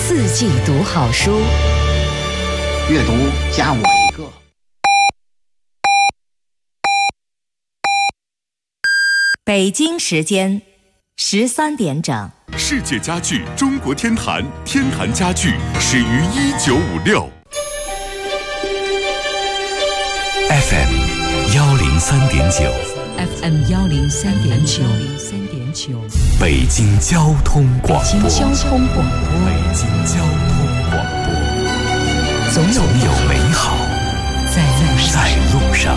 四季读好书， 阅读加我一个。 北京时间13点整。 世界家具中国天坛，天坛家具始于1956。 FM 103.9 FM 103.9， 北京交通广播。 北京交通广播，总有美好在路上。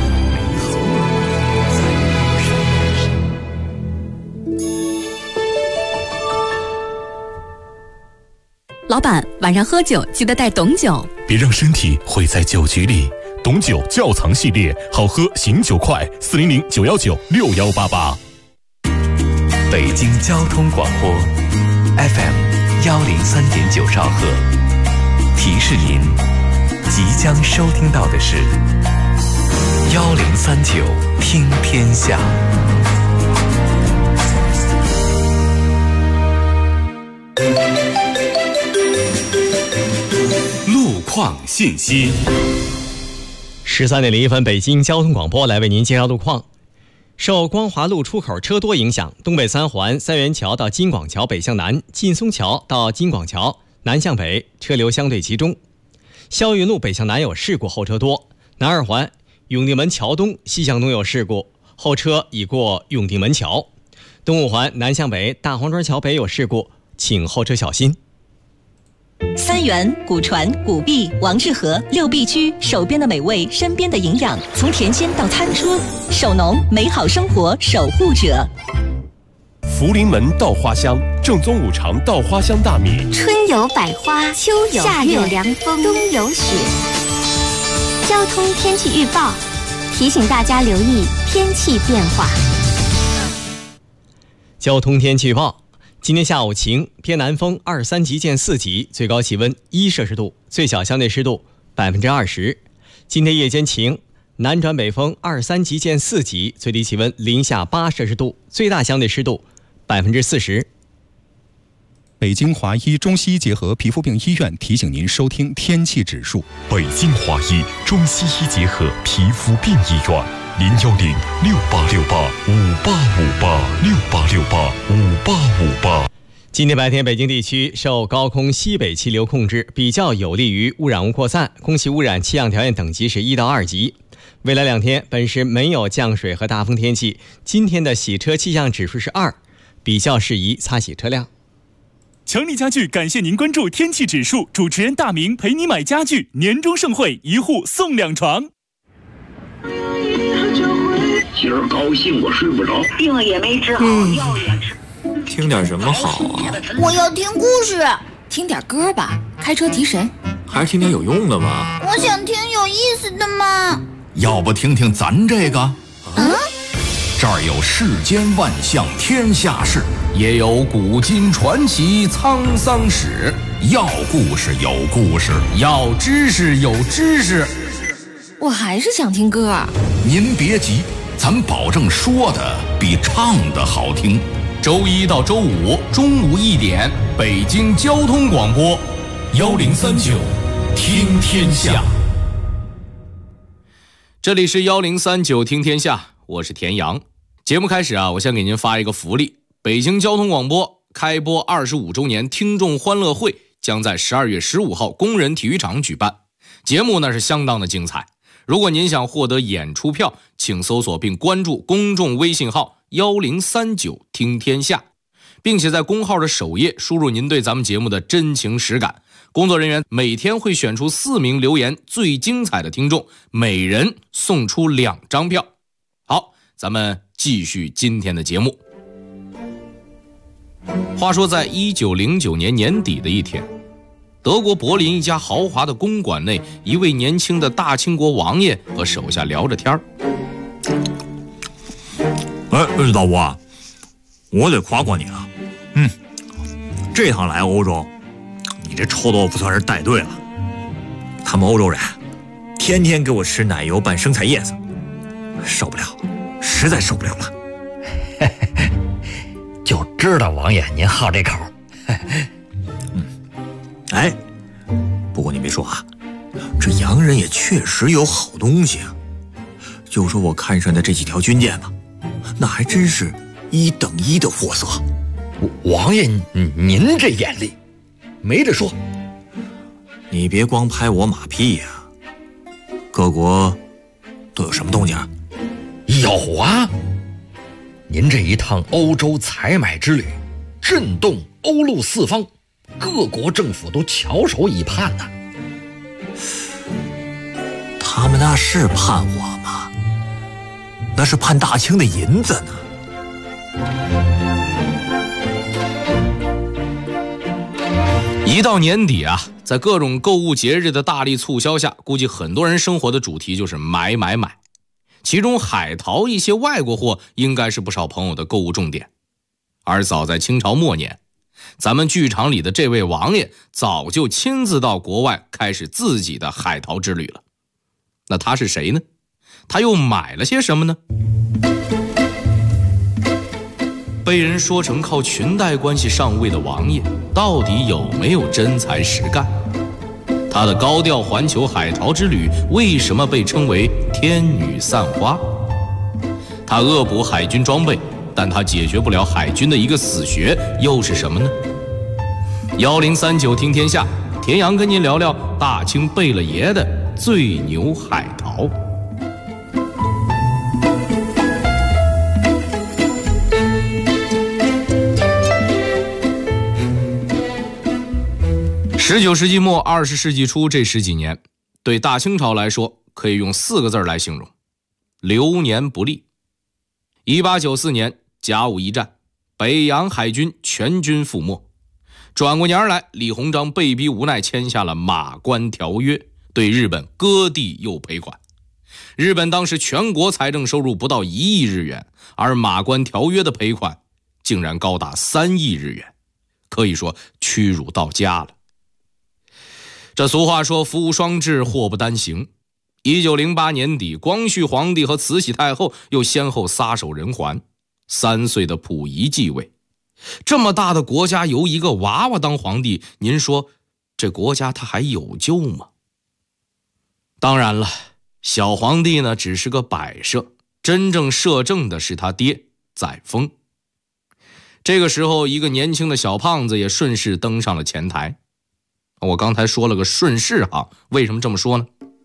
老板，晚上喝酒记得带董酒， 别让身体毁在酒局里。董酒窖藏系列，好喝醒酒快，400-919-6188。 北京交通广播 FM 103.9兆赫，提示您即将收听到的是1039听天下。 路况信息。 13点01分，北京交通广播来为您介绍路况。受光华路出口车多影响，东北三环三元桥到金广桥北向南，劲松桥到金广桥南向北车流相对集中。霄云路北向南有事故，后车多。南二环永定门桥东西向东有事故，后车已过永定门桥。东五环南向北大黄庄桥北有事故，请后车小心。 三元、古传、古币、王致和6必居，手边的美味，身边的营养，从田间到餐桌，守农，美好生活守护者。 福临门稻花香，正宗五常稻花香大米。 春有百花，秋有夏有凉风，冬有雪。交通天气预报提醒大家留意天气变化。 交通天气预报。今天下午晴，偏南风23级见4级，最高气温1摄氏度，最小相对湿度20%。今天夜间晴，南转北风23级见4级，最低气温零下8摄氏度，最大相对湿度40%。 北京华医中西医结合皮肤病医院提醒您收听天气指数。 北京华医中西医结合皮肤病医院，010-6868-5858，6868-5858。 今天白天，北京地区受高空西北气流控制，比较有利于污染物扩散，空气污染气象条件等级是1到2级。未来2天，本市没有降水和大风天气。今天的洗车气象指数是2，比较适宜擦洗车辆。 强力家具感谢您关注天气指数，主持人大明陪你买家具，年终盛会，1户送2床。 今儿高兴我睡不着， 病也没治好，药也吃。 听点什么好啊？ 我要听故事。 听点歌吧，开车提神。 还是听点有用的吧。 我想听有意思的嘛。 要不听听咱这个？这儿有世间万象天下事，也有古今传奇沧桑史。要故事有故事，要知识有知识。 我还是想听歌。 您别急，咱保证说的比唱的好听。周一到周五中午1点，北京交通广播1039听天下。 这里是1039听天下，我是田阳。节目开始啊，我先给您发一个福利。北京交通广播开播25周年听众欢乐会将在12月15号工人体育场举办，节目呢是相当的精彩。如果您想获得演出票，请搜索并关注公众微信号1039听天下，并且在公号的首页输入您对咱们节目的真情实感。工作人员每天会选出4名留言最精彩的听众，每人送出2张票。好，咱们继续今天的节目。话说在1909年年底的一天，德国柏林一家豪华的公馆内，一位年轻的大清国王爷和手下聊着天儿。 老伯，我得夸夸你了。这趟来欧洲，你这臭豆腐算是带对了。他们欧洲人天天给我吃奶油拌生菜叶子，受不了，实在受不了了。 就知道王爷您好这口。 别说啊，这洋人也确实有好东西啊。就说我看上的这几条军舰吧，那还真是1等1的货色。 王爷，您这眼力没得说。 你别光拍我马屁呀！各国都有什么动静？ 有啊，您这一趟欧洲采买之旅，震动欧陆四方，各国政府都翘首以盼呐。 他们那是盼我吗？那是盼大清的银子呢。 一到年底啊，在各种购物节日的大力促销下，估计很多人生活的主题就是买买买。其中海淘一些外国货应该是不少朋友的购物重点。而早在清朝末年，咱们剧场里的这位王爷早就亲自到国外开始自己的海淘之旅了。那他是谁呢？他又买了些什么呢？被人说成靠裙带关系上位的王爷，到底有没有真才实干？他的高调环球海淘之旅为什么被称为天女散花？他恶补海军装备，但他解决不了海军的一个死穴，又是什么呢？1039听天下，田阳跟您聊聊大清贝勒爷的最牛海淘。19世纪末20世纪初这10几年，对大清朝来说可以用4个字来形容：流年不利。1894年甲午一战，北洋海军全军覆没。转过年来，李鸿章被逼无奈签下了马关条约，对日本割地又赔款。日本当时全国财政收入不到1亿日元，而马关条约的赔款竟然高达3亿日元，可以说屈辱到家了。这俗话说福无双至，祸不单行。1908年底，光绪皇帝和慈禧太后又先后撒手人寰，3岁的溥仪继位。这么大的国家由一个娃娃当皇帝，您说这国家他还有救吗？当然了，小皇帝呢只是个摆设，真正摄政的是他爹载沣。这个时候，一个年轻的小胖子也顺势登上了前台。我刚才说了个顺势哈，为什么这么说呢？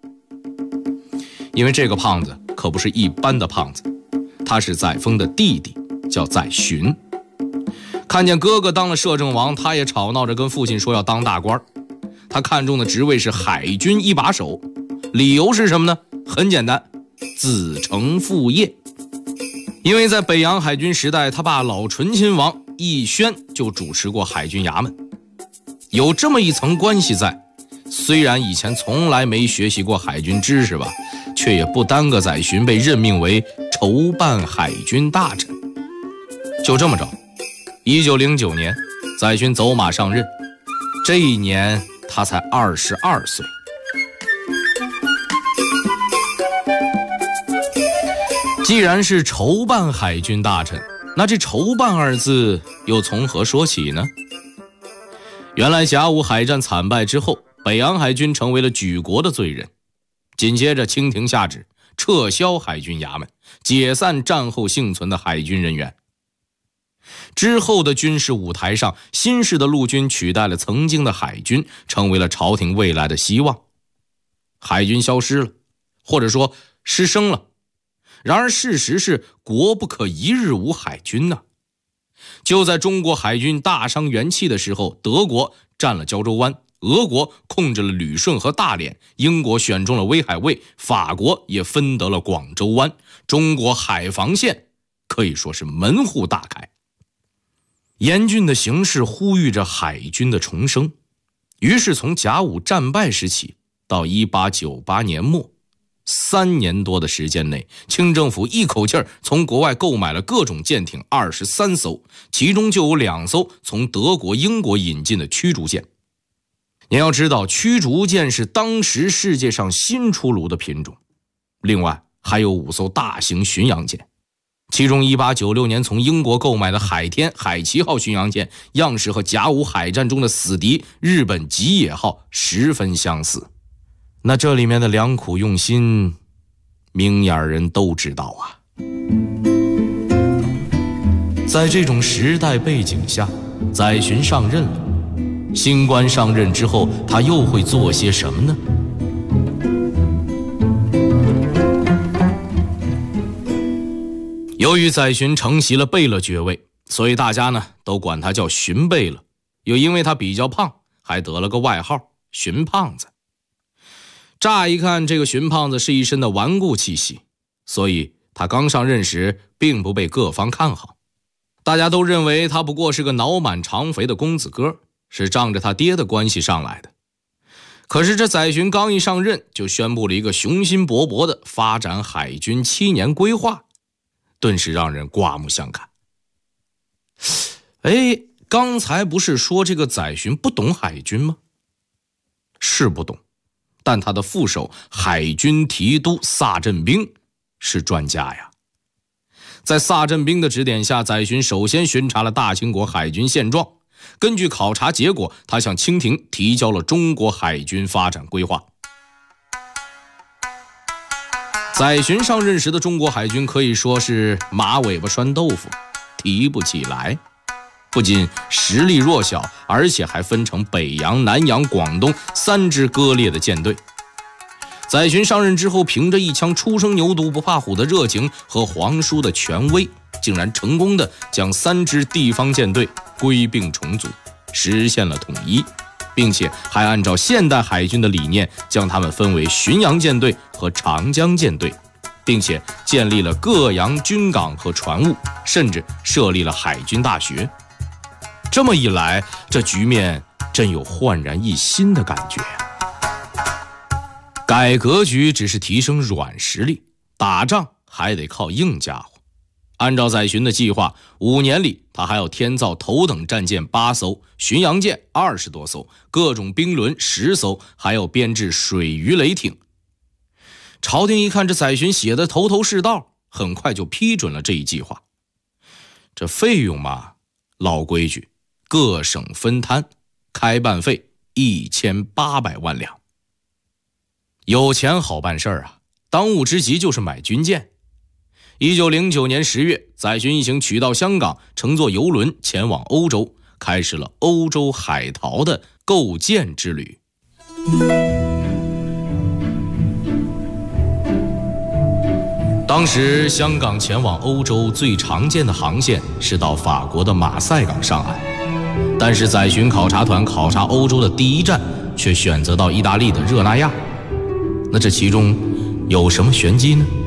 因为这个胖子可不是一般的胖子，他是载沣的弟弟，叫载洵。看见哥哥当了摄政王，他也吵闹着跟父亲说要当大官。他看中的职位是海军一把手，理由是什么呢？很简单，子承父业。因为在北洋海军时代，他爸老醇亲王奕轩就主持过海军衙门，有这么一层关系在，虽然以前从来没学习过海军知识吧，却也不耽搁载洵被任命为筹办海军大臣。就这么着，1909年载洵走马上任，这一年他才22岁。既然是筹办海军大臣，那这筹办二字又从何说起呢？原来甲午海战惨败之后，北洋海军成为了举国的罪人。紧接着清廷下旨撤销海军衙门，解散战后幸存的海军人员。之后的军事舞台上，新式的陆军取代了曾经的海军，成为了朝廷未来的希望。海军消失了，或者说失声了。然而事实是，国不可一日无海军呐。就在中国海军大伤元气的时候，德国占了胶州湾，俄国控制了旅顺和大连，英国选中了威海卫，法国也分得了广州湾，中国海防线可以说是门户大开。严峻的形势呼吁着海军的重生，于是从甲午战败时起到1898年末，3年多的时间内，清政府一口气从国外购买了各种舰艇23艘，其中就有2艘从德国、英国引进的驱逐舰。您要知道，驱逐舰是当时世界上新出炉的品种，另外还有5艘大型巡洋舰。 其中1896年从英国购买的海天、海奇号巡洋舰样式和甲午海战中的死敌日本吉野号十分相似。那这里面的良苦用心，明眼人都知道啊。在这种时代背景下，载洵上任了。新官上任之后，他又会做些什么呢？由于载洵承袭了贝勒爵位，所以大家呢都管他叫荀贝勒。又因为他比较胖，还得了个外号荀胖子。乍一看，这个荀胖子是一身的顽固气息，所以他刚上任时并不被各方看好。大家都认为他不过是个脑满肠肥的公子哥，是仗着他爹的关系上来的。可是这载洵刚一上任，就宣布了一个雄心勃勃的发展海军7年规划，顿时让人刮目相看。刚才不是说这个载洵不懂海军吗？是不懂，但他的副手海军提督萨振兵是专家呀。在萨振兵的指点下，载洵首先巡查了大清国海军现状，根据考察结果，他向清廷提交了中国海军发展规划。载洵上任时的中国海军可以说是马尾巴拴豆腐，提不起来。不仅实力弱小，而且还分成北洋、南洋、广东3支割裂的舰队。载洵上任之后，凭着一腔初生牛犊不怕虎的热情和皇叔的权威，竟然成功的将3支地方舰队归并重组，实现了统一，并且还按照现代海军的理念，将它们分为巡洋舰队和长江舰队，并且建立了各洋军港和船坞，甚至设立了海军大学。这么一来，这局面真有焕然一新的感觉呀。改格局只是提升软实力，打仗还得靠硬家伙。按照载洵的计划，5年里他还要添造头等战舰8艘，巡洋舰20多艘，各种兵轮10艘，还要编制水鱼雷艇。朝廷一看这载洵写的头头是道，很快就批准了这一计划。这费用嘛，老规矩，各省分摊，开办费1800万两。有钱好办事啊，当务之急就是买军舰。1909年10月，载洵一行取道香港，乘坐游轮前往欧洲，开始了欧洲海淘的构舰之旅。当时香港前往欧洲最常见的航线是到法国的马赛港上岸，但是载洵考察团考察欧洲的第一站却选择到意大利的热那亚。那这其中有什么玄机呢？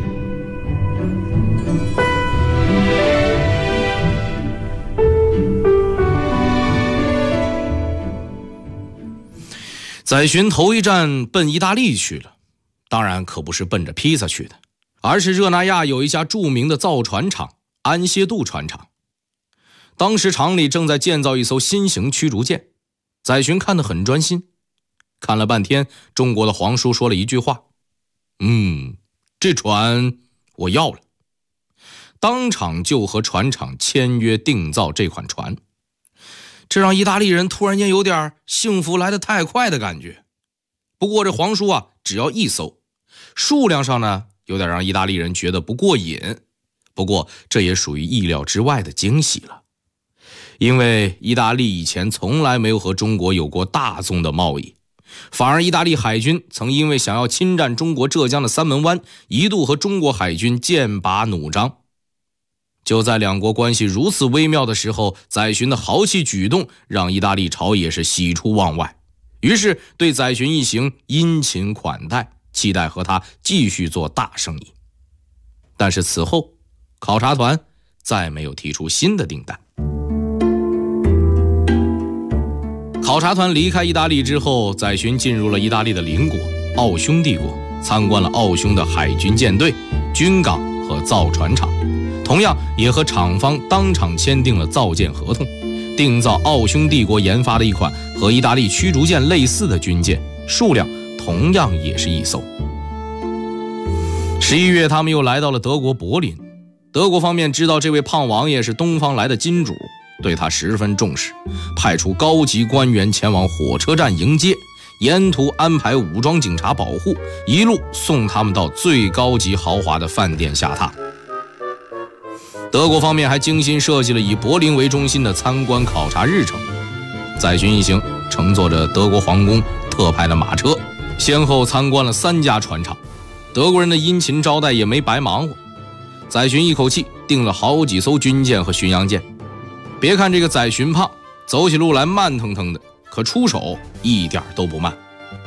载洵头一站奔意大利去了，当然可不是奔着披萨去的，而是热那亚有一家著名的造船厂安歇杜船厂。当时厂里正在建造一艘新型驱逐舰，载洵看得很专心，看了半天，中国的皇叔说了一句话：这船我要了。当场就和船厂签约定造这款船，这让意大利人突然间有点幸福来得太快的感觉。不过这皇叔啊，只要1艘，数量上呢有点让意大利人觉得不过瘾。不过这也属于意料之外的惊喜了，因为意大利以前从来没有和中国有过大宗的贸易，反而意大利海军曾因为想要侵占中国浙江的三门湾，一度和中国海军剑拔弩张。就在两国关系如此微妙的时候，载洵的豪气举动让意大利朝野是喜出望外，于是对载洵一行殷勤款待，期待和他继续做大生意。但是此后考察团再没有提出新的订单。考察团离开意大利之后，载洵进入了意大利的邻国奥匈帝国，参观了奥匈的海军舰队、军港和造船厂，同样也和厂方当场签订了造舰合同，定造奥匈帝国研发的一款和意大利驱逐舰类似的军舰，数量同样也是1艘。11月他们又来到了德国柏林， 德国方面知道这位胖王爷是东方来的金主，对他十分重视，派出高级官员前往火车站迎接，沿途安排武装警察保护，一路送他们到最高级豪华的饭店下榻。德国方面还精心设计了以柏林为中心的参观考察日程。载洵一行乘坐着德国皇宫特派的马车，先后参观了3家船厂。德国人的殷勤招待也没白忙活，载洵一口气订了好几艘军舰和巡洋舰。别看这个载洵胖，走起路来慢腾腾的，可出手一点都不慢。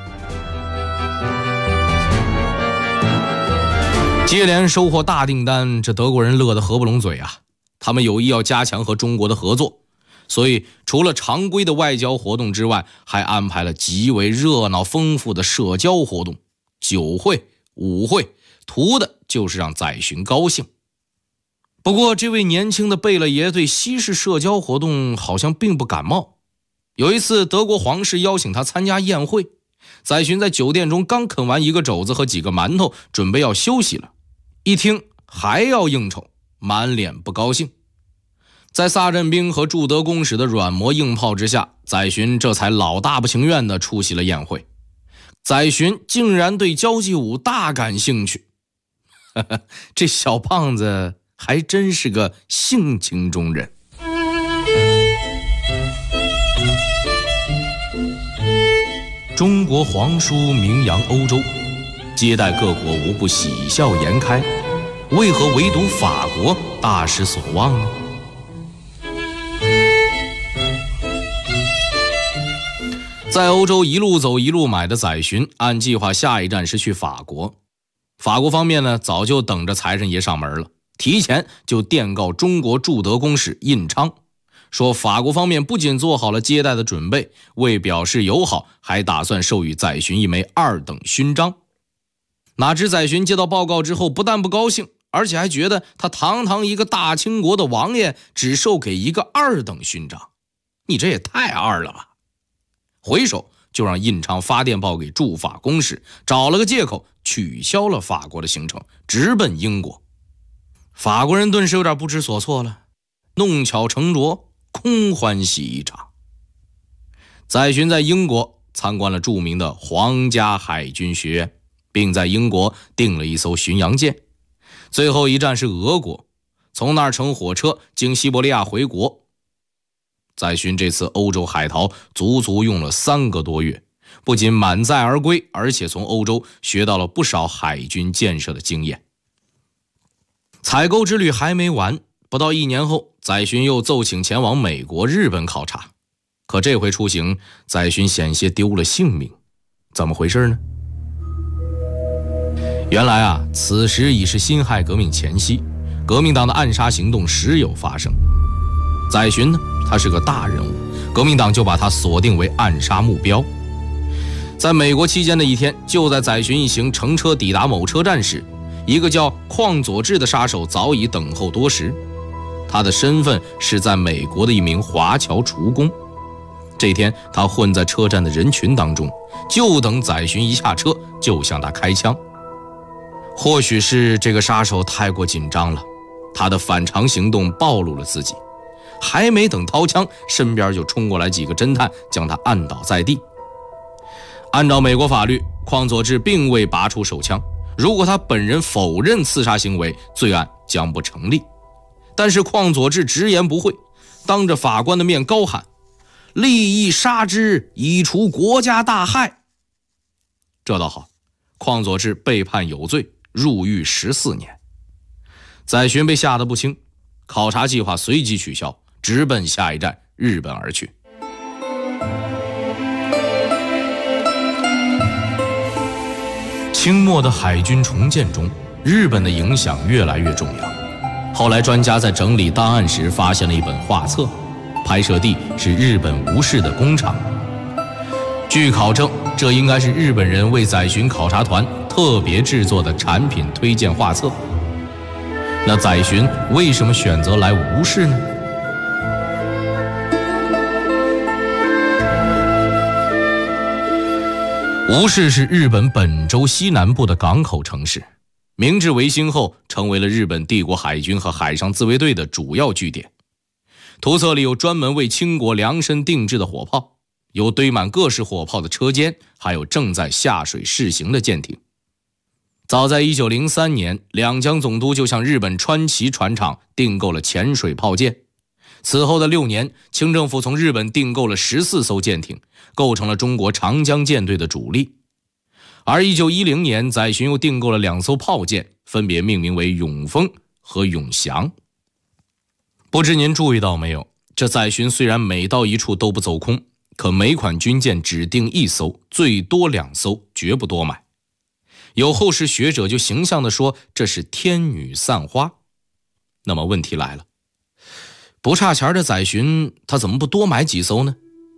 接连收获大订单，这德国人乐得合不拢嘴啊！他们有意要加强和中国的合作，所以除了常规的外交活动之外，还安排了极为热闹丰富的社交活动，酒会、舞会，图的就是让载洵高兴。不过这位年轻的贝勒爷对西式社交活动好像并不感冒。有一次德国皇室邀请他参加宴会，载洵在酒店中刚啃完一个肘子和几个馒头，准备要休息了，一听还要应酬，满脸不高兴。在萨镇兵和驻德公使的软磨硬泡之下，载洵这才老大不情愿地出席了宴会。载洵竟然对交际舞大感兴趣，这小胖子还真是个性情中人。中国皇叔名扬欧洲，接待各国无不喜笑颜开，为何唯独法国大失所望呢？在欧洲一路走一路买的载洵，按计划下一站是去法国。法国方面呢，早就等着财神爷上门了，提前就电告中国驻德公使印昌，说法国方面不仅做好了接待的准备，为表示友好，还打算授予载洵一枚2等勋章。哪知载洵接到报告之后，不但不高兴，而且还觉得他堂堂一个大清国的王爷，只授给一个2等勋章，你这也太二了吧！回手就让印昌发电报给驻法公使，找了个借口取消了法国的行程，直奔英国。法国人顿时有点不知所措了，弄巧成拙，空欢喜一场。载洵在英国参观了著名的皇家海军学院，并在英国订了一艘巡洋舰。最后一站是俄国，从那儿乘火车经西伯利亚回国。载洵这次欧洲海淘足足用了3个多月，不仅满载而归，而且从欧洲学到了不少海军建设的经验。采购之旅还没完，不到1年后，载洵又奏请前往美国、日本考察。可这回出行，载洵险些丢了性命。怎么回事呢？原来啊，此时已是辛亥革命前夕，革命党的暗杀行动时有发生。载洵呢，他是个大人物，革命党就把他锁定为暗杀目标。在美国期间的一天，就在载洵一行乘车抵达某车站时，一个叫邝佐志的杀手早已等候多时。他的身份是在美国的一名华侨厨工。这天他混在车站的人群当中，就等载洵一下车就向他开枪。或许是这个杀手太过紧张了，他的反常行动暴露了自己，还没等掏枪，身边就冲过来几个侦探，将他按倒在地。按照美国法律，邝佐志并未拔出手枪，如果他本人否认刺杀行为，罪案将不成立。但是邝佐志直言不讳，当着法官的面高喊：立意杀之，以除国家大害。这倒好，邝佐志被判有罪，入狱14年。载洵被吓得不轻，考察计划随即取消，直奔下一站日本而去。清末的海军重建中，日本的影响越来越重要。后来专家在整理档案时发现了一本画册，拍摄地是日本吴氏的工厂。据考证，这应该是日本人为载洵考察团特别制作的产品推荐画册。那载洵为什么选择来吴氏呢？吴氏是日本本州西南部的港口城市， 明治维新后成为了日本帝国海军和海上自卫队的主要据点。图册里有专门为清国量身定制的火炮，有堆满各式火炮的车间，还有正在下水试行的舰艇。早在1903年，两江总督就向日本川崎船厂订购了潜水炮舰。此后的6年，清政府从日本订购了14艘舰艇，构成了中国长江舰队的主力。而1910年，载洵又订购了2艘炮舰，分别命名为永丰和永祥。不知您注意到没有，这载洵虽然每到一处都不走空，可每款军舰只订1艘，最多2艘，绝不多买。有后世学者就形象地说，这是天女散花。那么问题来了，不差钱的载洵他怎么不多买几艘呢？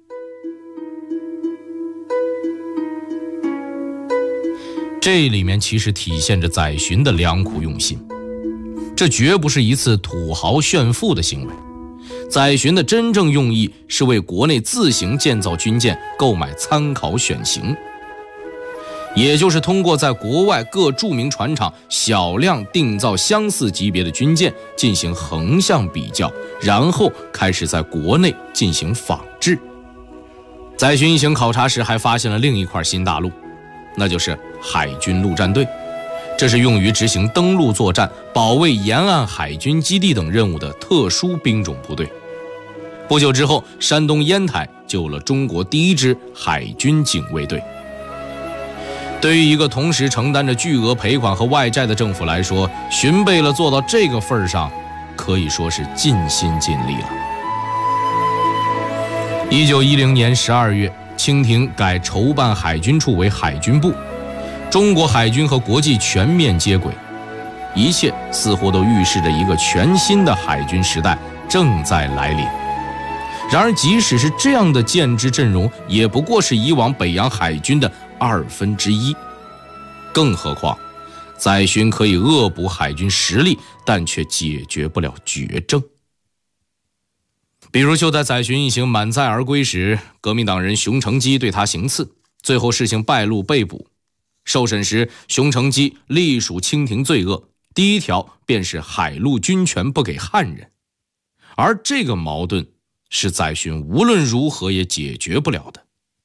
这里面其实体现着载洵的良苦用心，这绝不是一次土豪炫富的行为。载洵的真正用意是为国内自行建造军舰购买参考选型，也就是通过在国外各著名船厂小量订造相似级别的军舰进行横向比较，然后开始在国内进行仿制。载洵一行考察时还发现了另一块新大陆，那就是海军陆战队，这是用于执行登陆作战、保卫沿岸海军基地等任务的特殊兵种部队。不久之后，山东烟台就有了中国第一支海军警卫队。对于一个同时承担着巨额赔款和外债的政府来说，荀贝勒做到这个份上，可以说是尽心尽力了。1910年12月，清廷改筹办海军处为海军部，中国海军和国际全面接轨，一切似乎都预示着一个全新的海军时代正在来临。然而即使是这样的舰只阵容，也不过是以往北洋海军的1/2，更何况载洵可以恶补海军实力，但却解决不了绝症。比如就在载洵一行满载而归时，革命党人熊成基对他行刺，最后事情败露被捕。受审时，熊成基隶属清廷罪恶，第一条便是海陆军权不给汉人，而这个矛盾是载洵无论如何也解决不了的。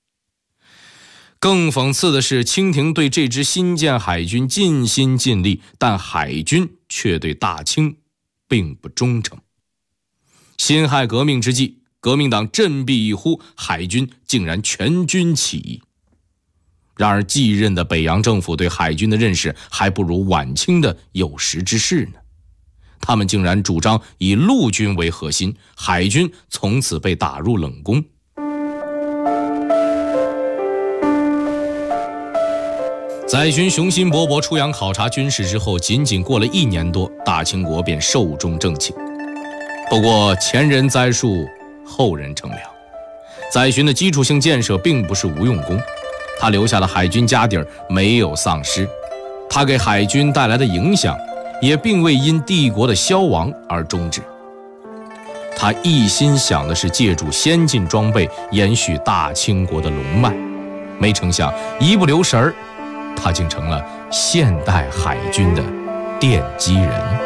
更讽刺的是，清廷对这支新建海军尽心尽力，但海军却对大清并不忠诚。辛亥革命之际，革命党振臂一呼，海军竟然全军起义。然而继任的北洋政府对海军的认识还不如晚清的有识之士呢。他们竟然主张以陆军为核心，海军从此被打入冷宫。载洵雄心勃勃出洋考察军事之后，仅仅过了1年多，大清国便寿终正寝。不过前人栽树，后人乘凉，载洵的基础性建设并不是无用功，他留下了海军家底儿没有丧失，他给海军带来的影响也并未因帝国的消亡而终止。他一心想的是借助先进装备延续大清国的龙脉，没成想一不留神儿，他竟成了现代海军的奠基人。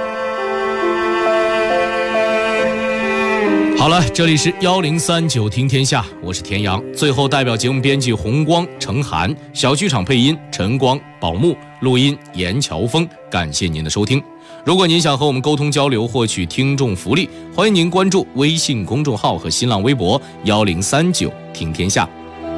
好了，这里是1039听天下，我是田阳。最后代表节目编辑红光、程涵，小剧场配音陈光、宝木，录音严乔峰。感谢您的收听。如果您想和我们沟通交流，获取听众福利，欢迎您关注微信公众号和新浪微博1039听天下。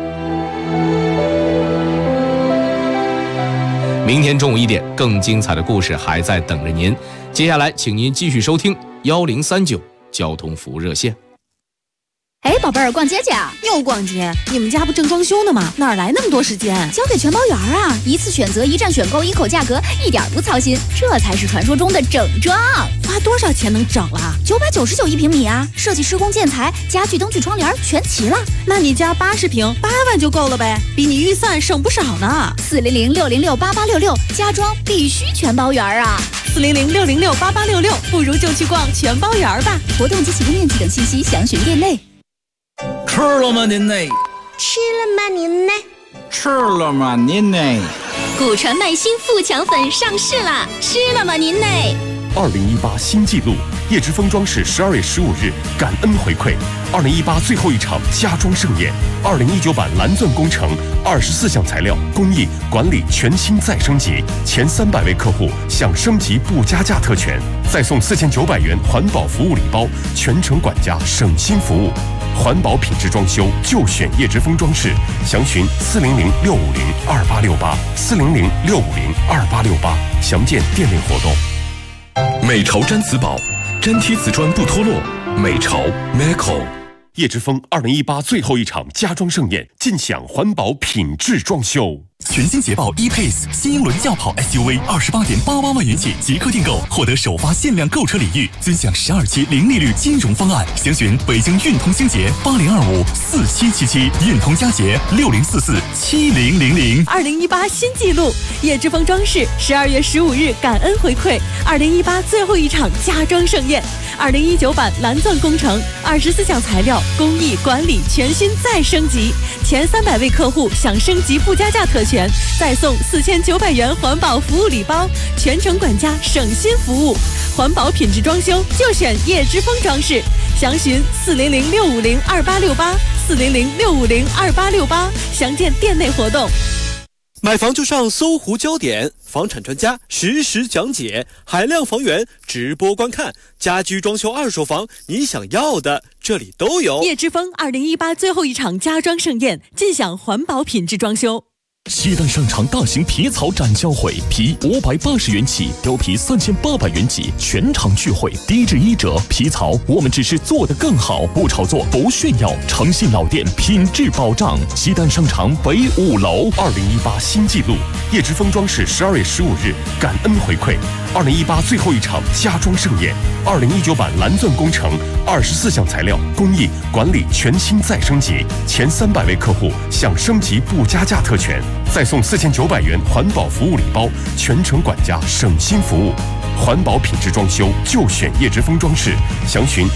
明天中午1点，更精彩的故事还在等着您。接下来请您继续收听1039交通服务热线。 哎，宝贝儿，逛街去啊？ 又逛街？你们家不正装修呢吗？哪来那么多时间？ 交给全包园啊！一次选择，一站选购，一口价格，一点不操心，这才是传说中的整装。 花多少钱能整了 ？999一平米啊！设计、施工、建材、家具、灯具、窗帘全齐了。 那你家80平，8万就够了呗，比你预算省不少呢。 400-606-8866，家装必须全包园啊 ！400-606-8866，不如就去逛全包园吧。 活动及启动面积等信息详询店内。 吃了吗您呢？ 吃了吗您呢？ 吃了吗您呢？ 古传麦新富强粉上市啦，吃了吗您嘞 ？2018新纪录，叶之峰装饰12月15日感恩回馈，2018最后一场家装盛宴，2019版蓝钻工程24项材料工艺管理全新再升级，前300位客户享升级不加价特权，再送4900元环保服务礼包，全程管家省心服务。环保品质装修就选叶之峰装饰，详询400-650-2868，400-650-2868，详见店内活动。 美潮毡瓷宝，粘贴瓷砖不脱落。美潮 Meco。 叶之峰2018最后一场家装盛宴，尽享环保品质装修。 全新捷豹 E-Pace 新英伦轿跑 SUV28.88万元起即刻订购，获得首发限量购车礼遇，尊享12期零利率金融方案。详询北京运通星捷80254777，运通佳捷60447000。 2018新纪录，叶之峰装饰12月15日感恩回馈2018最后一场家装盛宴，2019版蓝钻工程24项材料工艺管理全新再升级，前300位客户享升级不加价特权，再送4900元环保服务礼包，全程管家省心服务。环保品质装修就选叶之峰装饰，详询400-650-2868，400-650-2868，详见店内活动。 买房就上搜狐焦点，房产专家实时讲解，海量房源直播观看，家居装修二手房，你想要的这里都有。 叶之峰2018最后一场家装盛宴，尽享环保品质装修。 西单商场大型皮草展销会，皮580元起，貂皮3800元起，全场聚会，低至1折。皮草我们只是做得更好，不炒作，不炫耀，诚信老店，品质保障。西单商场北5楼。 2018新纪录，叶之峰装饰12月15日感恩回馈，2018最后一场家装盛宴，2019版蓝钻工程24项材料工艺管理全新再升级，前300位客户享升级不加价特权，再送4900元环保服务礼包，全程管家省心服务。环保品质装修就选叶之峰装饰，详询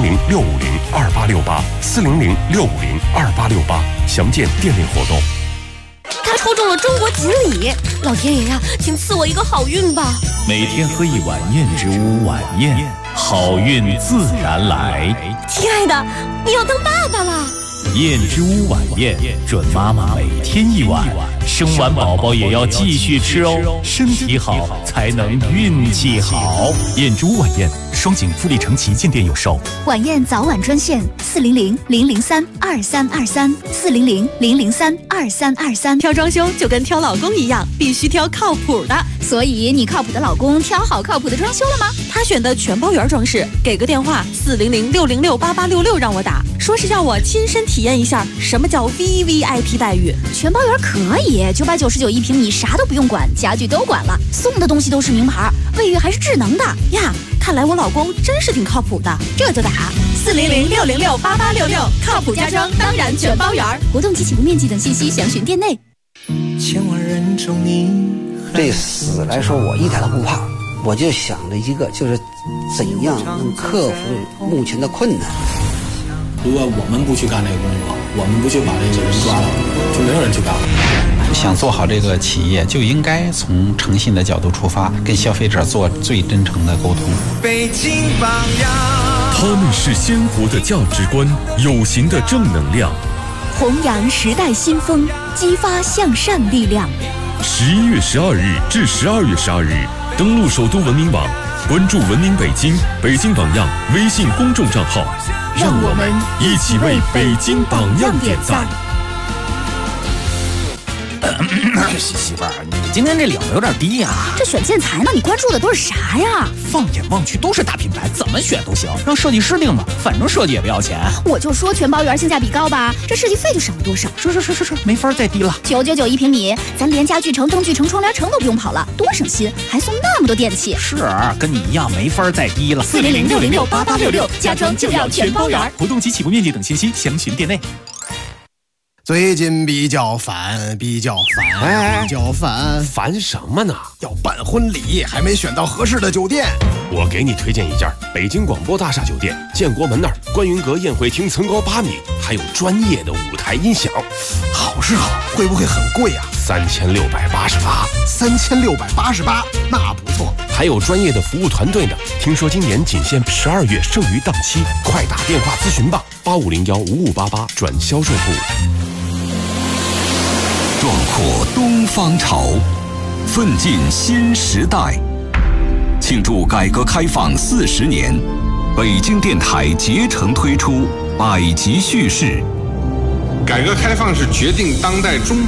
400-650-2868，400-650-2868，详见店内活动。 他抽中了中国锦鲤，老天爷呀，请赐我一个好运吧！ 每天喝一碗燕之屋晚宴，好运自然来。 亲爱的，你要当爸爸了。 燕之屋晚宴，准妈妈每天一碗，生完宝宝也要继续吃哦，身体好才能运气好。燕之屋晚宴，双井富力城旗舰店有售。 晚宴早晚专线400-003-2323，400-003-2323。 挑装修就跟挑老公一样，必须挑靠谱的。 所以你靠谱的老公挑好靠谱的装修了吗？ 他选的全包圆装饰，给个电话400-606-8866让我打，说是要我亲身体验一下什么叫 VVIP 待遇。 全包圆可以，999一平，你啥都不用管，家具都管了，送的东西都是名牌，卫浴还是智能的呀。看来我老公真是挺靠谱的， 这就打 400-606-8866，靠谱家装当然全包圆。 活动及起步面积等信息详询店内。 千万人中你对死来说，我一点都不怕，我就想着一个，就是怎样能克服目前的困难。 如果我们不去干这个工作，我们不去把这个人抓到，就没有人去干了。 想做好这个企业，就应该从诚信的角度出发，跟消费者做最真诚的沟通。 北京榜样， 他们是鲜活的价值观，有形的正能量， 弘扬时代新风，激发向善力量。 11月12日至12月12日，登录首都文明网，关注文明北京、北京榜样微信公众账号，让我们一起为北京榜样点赞。 媳妇儿，你今天这领子有点低呀。 这选建材呢，你关注的都是啥呀？ 放眼望去都是大品牌，怎么选都行，让设计师定吧，反正设计也不要钱。 我就说全包圆性价比高吧，这设计费就省了多少？ 是，没法再低了。 999一平米，咱连家具城、灯具城、窗帘城都不用跑了，多省心，还送那么多电器。 是，跟你一样没法再低了。 400-606-8866，家装就要全包圆。 活动及起步面积等信息详询店内。 最近比较烦， 烦什么呢？ 要办婚礼，还没选到合适的酒店。 我给你推荐一家北京广播大厦酒店，建国门那儿，观云阁宴会厅层高8米，还有专业的舞台音响。 好是好，会不会很贵啊？ 3688，那不错。 还有专业的服务团队呢。听说今年仅限12月剩余档期，快打电话咨询吧，85015588转销售部。 壮阔东方潮，奋进新时代。庆祝改革开放40年，北京电台竭诚推出百集叙事。 改革开放是决定当代中